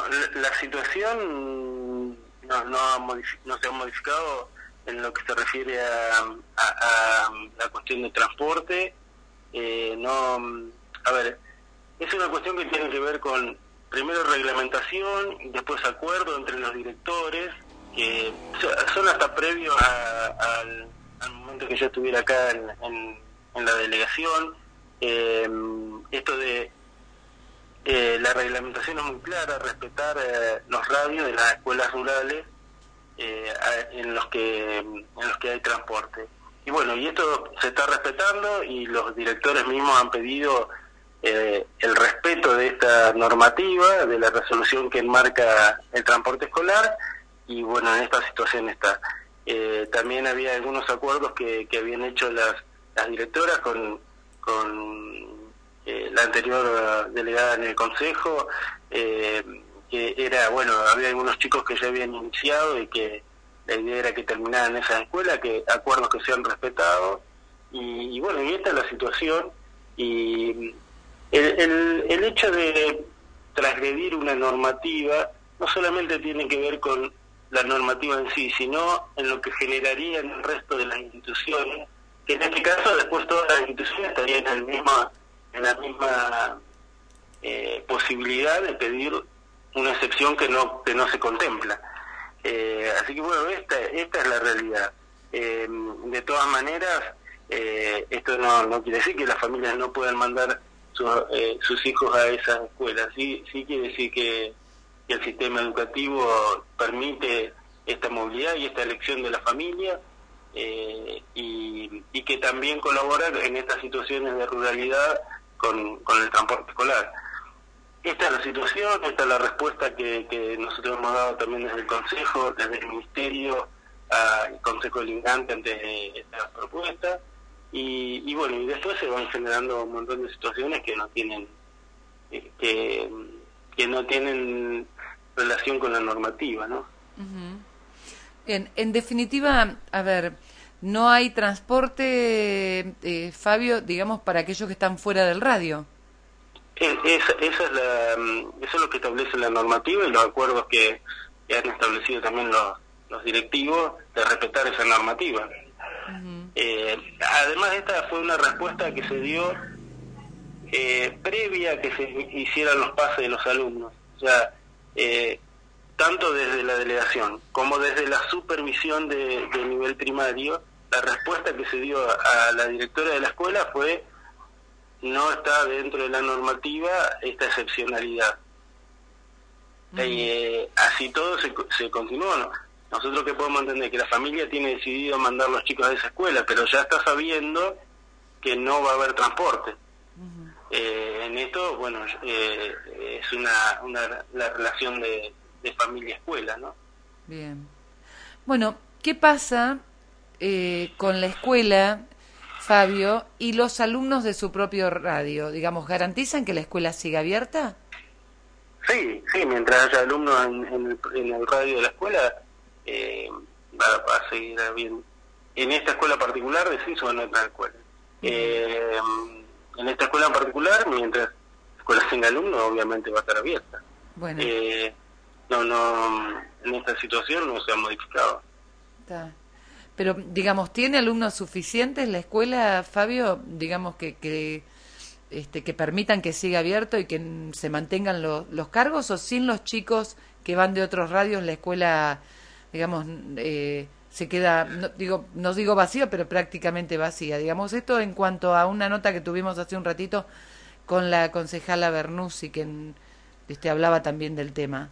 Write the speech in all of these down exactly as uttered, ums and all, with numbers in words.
la, la situación no, no, ha modifi- no se ha modificado en lo que se refiere a, a, a la cuestión de transporte. Eh, no, a ver, es una cuestión que tiene que ver con, primero, reglamentación, y después acuerdo entre los directores, que son hasta previos a, a, al, al momento que yo estuviera acá en, en, en la delegación. Eh, esto de eh, la reglamentación es muy clara, respetar eh, los radios de las escuelas rurales eh, en los que en los que hay transporte. Y bueno, y esto se está respetando, y los directores mismos han pedido eh, el respeto de esta normativa, de la resolución que enmarca el transporte escolar, y bueno, en esta situación está. Eh, también había algunos acuerdos que, que habían hecho las, las directoras con, con eh, la anterior delegada en el Consejo, eh, que era, bueno, había algunos chicos que ya habían iniciado y que la idea era que terminaran esas escuelas, que acuerdos que se han respetado, y, y bueno, y esta es la situación, y el, el, el hecho de transgredir una normativa no solamente tiene que ver con la normativa en sí, sino en lo que generaría en el resto de las instituciones, que en este caso después todas las instituciones estarían en, el misma, en la misma eh, posibilidad de pedir una excepción que no que no se contempla. Eh, así que bueno, esta, esta es la realidad. Eh, de todas maneras, eh, esto no, no quiere decir que las familias no puedan mandar sus, eh, sus hijos a esas escuelas. Sí, sí quiere decir que, que el sistema educativo permite esta movilidad y esta elección de la familia, eh, y, y que también colabora en estas situaciones de ruralidad con, con el transporte escolar. Esta es la situación, esta es la respuesta que, que nosotros hemos dado también desde el Consejo, desde el Ministerio al Consejo Deliberante ante esta propuesta, y, y bueno, y después se van generando un montón de situaciones que no tienen que, que no tienen relación con la normativa, ¿no? Uh-huh. En, en definitiva, a ver, no hay transporte, eh, Fabio, digamos, para aquellos que están fuera del radio. Esa, esa es la, eso es lo que establece la normativa y los acuerdos que, que han establecido también los, los directivos de respetar esa normativa. Uh-huh. Eh, además, esta fue una respuesta que se dio eh, previa a que se hicieran los pases de los alumnos. O sea, eh, tanto desde la delegación como desde la supervisión de, de nivel primario, la respuesta que se dio a, a la directora de la escuela fue: no está dentro de la normativa esta excepcionalidad. Uh-huh. Eh, así todo se, se continúa, ¿no? Nosotros que podemos entender que la familia tiene decidido mandar a los chicos a esa escuela, pero ya está sabiendo que no va a haber transporte. Uh-huh. Eh, en esto, bueno, eh, es una, una la relación de, de familia-escuela, ¿no? Bien. Bueno, ¿qué pasa eh, con la escuela, Fabio, y los alumnos de su propio radio? Digamos, ¿garantizan que la escuela siga abierta? Sí, sí, mientras haya alumnos en, en, el, en el radio de la escuela, eh, va, va a seguir bien. En esta escuela particular, decís, o en otra escuela. Uh-huh. Eh, en esta escuela en particular, mientras la escuela tenga alumnos, obviamente va a estar abierta. Bueno. Eh, no, no, en esta situación no se ha modificado. Está. Pero, digamos, ¿tiene alumnos suficientes la escuela, Fabio? Digamos que que este que permitan que siga abierto y que se mantengan los, los cargos, o sin los chicos que van de otros radios la escuela, digamos, eh, se queda, no digo, no digo vacía, pero prácticamente vacía. Digamos, esto en cuanto a una nota que tuvimos hace un ratito con la concejala Bernuzzi, que este, hablaba también del tema.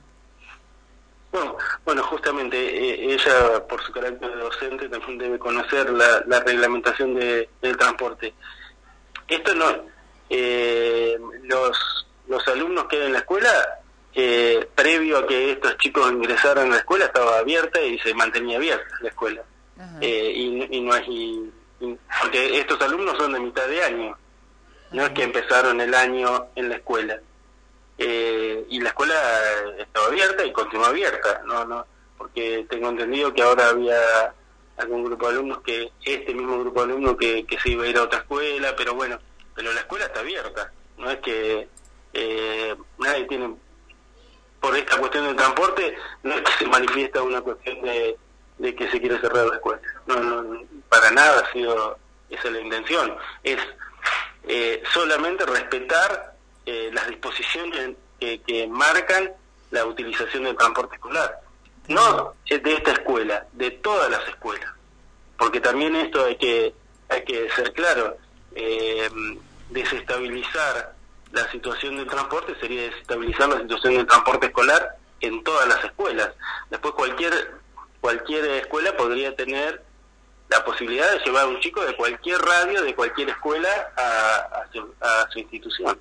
Bueno, bueno, justamente eh, ella, por su carácter de docente, también debe conocer la, la reglamentación de, del transporte. Esto no, eh, los los alumnos que hay en la escuela, eh, previo a que estos chicos ingresaran a la escuela, estaba abierta y se mantenía abierta la escuela. Eh, y, y no es, y, y, porque estos alumnos son de mitad de año, no es que empezaron el año en la escuela. Eh, y la escuela estaba abierta y continúa abierta, no no porque tengo entendido que ahora había algún grupo de alumnos que este mismo grupo de alumnos que, que se iba a ir a otra escuela, pero bueno, pero la escuela está abierta, no es que eh, nadie tiene por esta cuestión del transporte, no es que se manifiesta una cuestión de, de que se quiere cerrar la escuela. No, no, para nada ha sido esa la intención. Es eh, solamente respetar eh, las disposiciones que, que marcan la utilización del transporte escolar. No de esta escuela, de todas las escuelas. Porque también esto hay que, hay que ser claro, eh, desestabilizar la situación del transporte sería desestabilizar la situación del transporte escolar en todas las escuelas. Después cualquier cualquier escuela podría tener la posibilidad de llevar a un chico de cualquier radio, de cualquier escuela a, a, su, a su institución.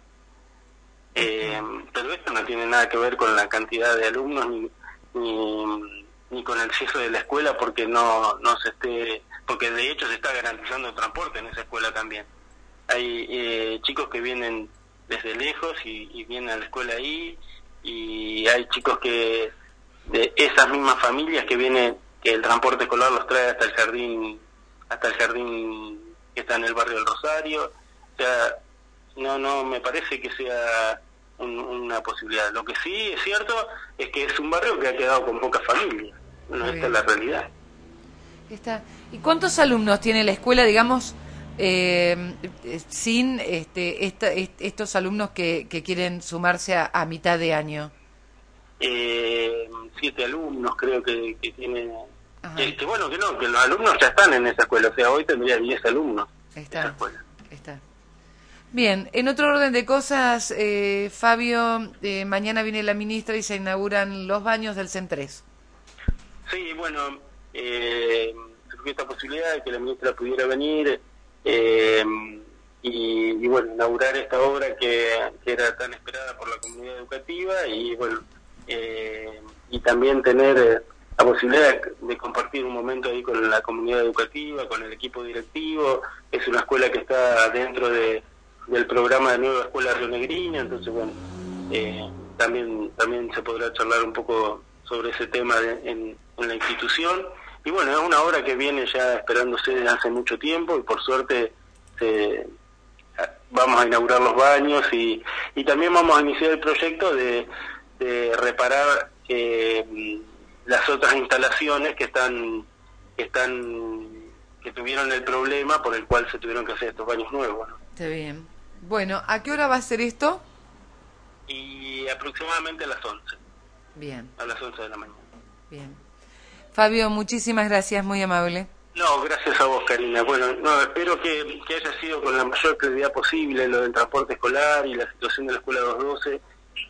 Eh, pero esto no tiene nada que ver con la cantidad de alumnos ni, ni, ni con el cierre de la escuela, porque no, no se esté, porque de hecho se está garantizando el transporte en esa escuela también. Hay eh, chicos que vienen desde lejos y, y vienen a la escuela ahí, y hay chicos que de esas mismas familias que vienen, que el transporte escolar los trae hasta el jardín, hasta el jardín que está en el barrio del Rosario. O sea, no, no me parece que sea un, una posibilidad. Lo que sí es cierto es que es un barrio que ha quedado con pocas familias. No, esta es la realidad. Está. ¿Y cuántos alumnos tiene la escuela, digamos, eh, sin este, esta, est, estos alumnos que, que quieren sumarse a, a mitad de año? Eh, siete alumnos creo que, que tiene. Este, bueno, que no, que los alumnos ya están en esa escuela. O sea, hoy tendría diez alumnos está, en esa escuela. Está. Bien, en otro orden de cosas, eh, Fabio, eh, mañana viene la ministra y se inauguran los baños del CENTRES. Sí, bueno, eh, surgió esta posibilidad de que la ministra pudiera venir eh, y, y, bueno, inaugurar esta obra que, que era tan esperada por la comunidad educativa y, bueno, eh, y también tener eh, la posibilidad de, de compartir un momento ahí con la comunidad educativa, con el equipo directivo. Es una escuela que está dentro de del programa de Nueva Escuela Rionegrina, entonces bueno, eh, también también se podrá charlar un poco sobre ese tema de, en, en la institución. Y bueno, es una obra que viene ya esperándose desde hace mucho tiempo y por suerte se, vamos a inaugurar los baños y, y también vamos a iniciar el proyecto de, de reparar eh, las otras instalaciones que están que están que tuvieron el problema por el cual se tuvieron que hacer estos baños nuevos, ¿no? Está bien. Bueno, ¿a qué hora va a ser esto? Y aproximadamente a las once. Bien. A las once de la mañana. Bien. Fabio, muchísimas gracias, muy amable. No, gracias a vos, Karina. Bueno, no, espero que, que haya sido con la mayor claridad posible lo del transporte escolar y la situación de la escuela doscientos doce.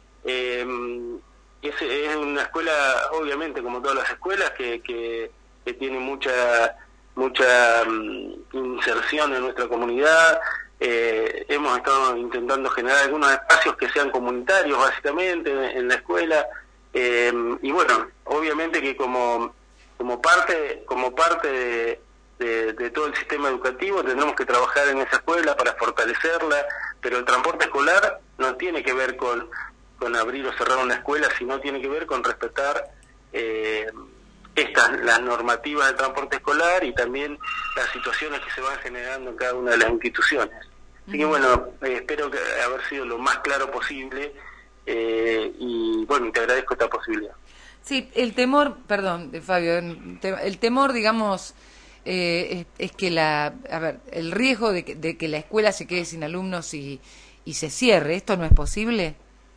Eh, es, es una escuela, obviamente, como todas las escuelas, que, que, que tiene mucha mucha um, inserción en nuestra comunidad. Eh, hemos estado intentando generar algunos espacios que sean comunitarios, básicamente, en, en la escuela. Eh, y bueno, obviamente que como como parte como parte de, de, de todo el sistema educativo tendremos que trabajar en esa escuela para fortalecerla, pero el transporte escolar no tiene que ver con, con abrir o cerrar una escuela, sino tiene que ver con respetar eh, estas las normativas del transporte escolar y también las situaciones que se van generando en cada una de las instituciones. Así que bueno, eh, espero que haber sido lo más claro posible eh, y bueno, te agradezco esta posibilidad. Sí, el temor, perdón, Fabio, el temor, digamos, eh, es, es que la, a ver, el riesgo de que, de que la escuela se quede sin alumnos y, y se cierre, ¿esto no es posible?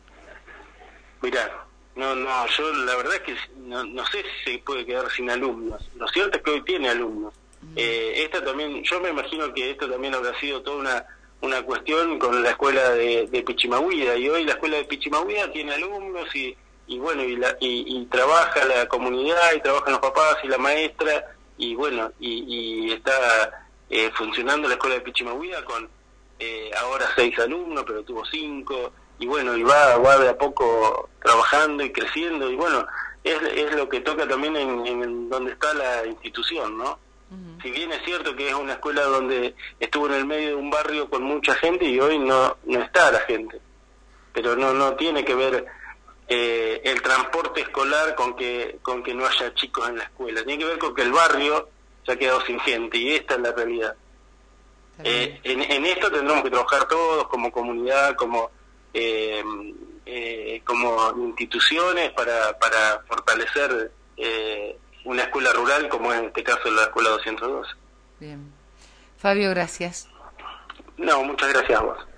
Mirá, no, no, yo la verdad es que no, no sé si se puede quedar sin alumnos. Lo cierto es que hoy tiene alumnos. Mm. Eh, esta también, yo me imagino que esto también habrá sido toda una una cuestión con la escuela de, de Pichimahuida, y hoy la escuela de Pichimahuida tiene alumnos y y bueno y, la, y, y trabaja la comunidad y trabajan los papás y la maestra y bueno y, y está eh, funcionando la escuela de Pichimahuida con eh, ahora seis alumnos, pero tuvo cinco y bueno y va va de a poco trabajando y creciendo y bueno es es lo que toca también en, en donde está la institución, ¿no? Uh-huh. Si bien es cierto que es una escuela donde estuvo en el medio de un barrio con mucha gente y hoy no no está la gente, pero no no tiene que ver Eh, el transporte escolar con que con que no haya chicos en la escuela, tiene que ver con que el barrio se ha quedado sin gente y esta es la realidad. Eh, en, en esto tendremos que trabajar todos como comunidad, como eh, eh, como instituciones para, para fortalecer eh, una escuela rural, como en este caso la escuela doscientos dos. Bien. Fabio, gracias. No, muchas gracias a vos.